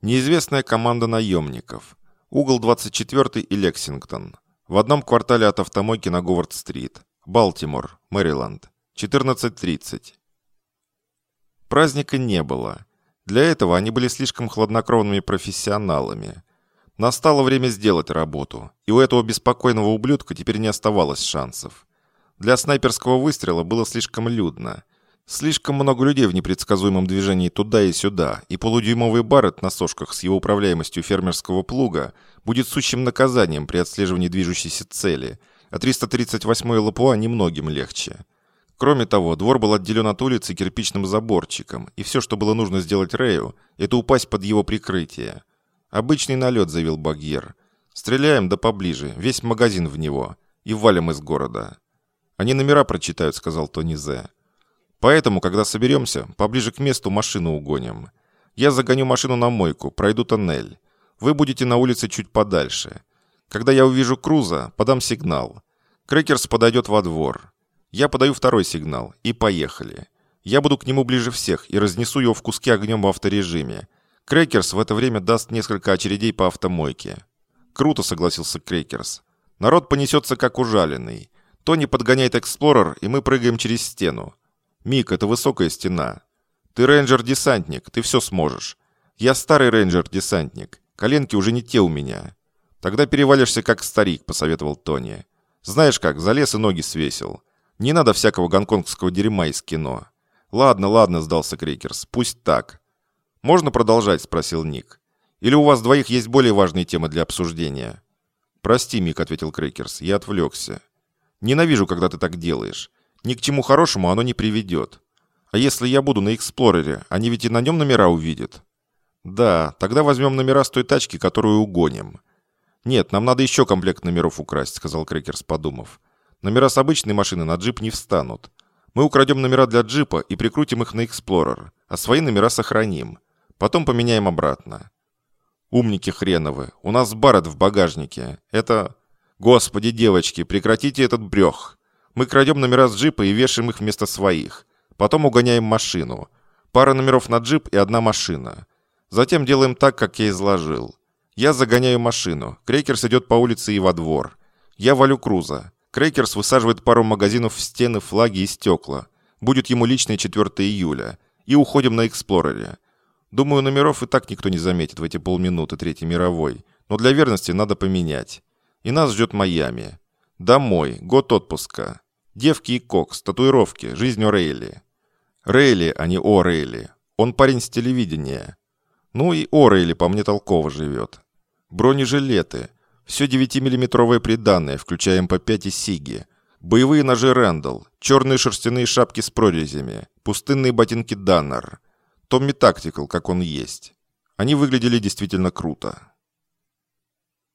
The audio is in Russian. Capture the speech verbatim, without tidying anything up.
Неизвестная команда наемников. Угол двадцать четвёртый и Лексингтон. В одном квартале от автомойки на Говард-стрит. Балтимор, Мэриленд. четырнадцать тридцать. Праздника не было. Для этого они были слишком хладнокровными профессионалами. Настало время сделать работу, и у этого беспокойного ублюдка теперь не оставалось шансов. Для снайперского выстрела было слишком людно. Слишком много людей в непредсказуемом движении туда и сюда, и полудюймовый Барретт на сошках с его управляемостью фермерского плуга будет сущим наказанием при отслеживании движущейся цели, а триста тридцать восьмой Лапуа немногим легче. Кроме того, двор был отделен от улицы кирпичным заборчиком, и все, что было нужно сделать Рэю, это упасть под его прикрытие. «Обычный налет», — заявил Багьер. «Стреляем да поближе, весь магазин в него, и валим из города». «Они номера прочитают», — сказал Тони Зе. «Поэтому, когда соберемся, поближе к месту машину угоним. Я загоню машину на мойку, пройду тоннель. Вы будете на улице чуть подальше. Когда я увижу Круза, подам сигнал. Крекерс подойдет во двор. Я подаю второй сигнал, и поехали. Я буду к нему ближе всех и разнесу его в куски огнем в авторежиме. Крекерс в это время даст несколько очередей по автомойке». «Круто», — согласился Крекерс. «Народ понесется как ужаленный. Тони подгоняет Эксплорер, и мы прыгаем через стену. Мик, это высокая стена. Ты рейнджер-десантник, ты все сможешь. Я старый рейнджер-десантник. Коленки уже не те у меня». «Тогда перевалишься как старик», — посоветовал Тони. «Знаешь как, залез и ноги свесил. Не надо всякого гонконгского дерьма из кино». «Ладно, ладно», — сдался Крекерс. «Пусть так». «Можно продолжать?» — спросил Ник. «Или у вас двоих есть более важные темы для обсуждения?» «Прости, Мик», — ответил Крекерс. «Я отвлекся». «Ненавижу, когда ты так делаешь. Ни к чему хорошему оно не приведет. А если я буду на Эксплорере, они ведь и на нем номера увидят». «Да, тогда возьмем номера с той тачки, которую угоним». «Нет, нам надо еще комплект номеров украсть», — сказал Крекерс, подумав. «Номера с обычной машины на джип не встанут. Мы украдем номера для джипа и прикрутим их на Эксплорер, а свои номера сохраним. Потом поменяем обратно». «Умники хреновы. У нас Барретт в багажнике. Это...» «Господи, девочки, прекратите этот брёх. Мы крадем номера с джипа и вешаем их вместо своих. Потом угоняем машину. Пара номеров на джип и одна машина. Затем делаем так, как я изложил. Я загоняю машину. Крекерс идет по улице и во двор. Я валю Круза. Крекерс высаживает пару магазинов в стены, флаги и стекла. Будет ему личное четвёртого июля. И уходим на Эксплорере. Думаю, номеров и так никто не заметит в эти полминуты Третьей мировой. Но для верности надо поменять. И нас ждет Майами. Домой, год отпуска. Девки и кокс, татуировки, жизнь О'Рейли. Рейли, а не О'Рейли. Он парень с телевидения. Ну и О'Рейли по мне толково живет. Бронежилеты. Все девятимиллиметровое приданное, включая эм пэ пять и Сиги. Боевые ножи Рэндалл. Черные шерстяные шапки с прорезями. Пустынные ботинки Даннер. Томми Тактикал, как он есть. Они выглядели действительно круто.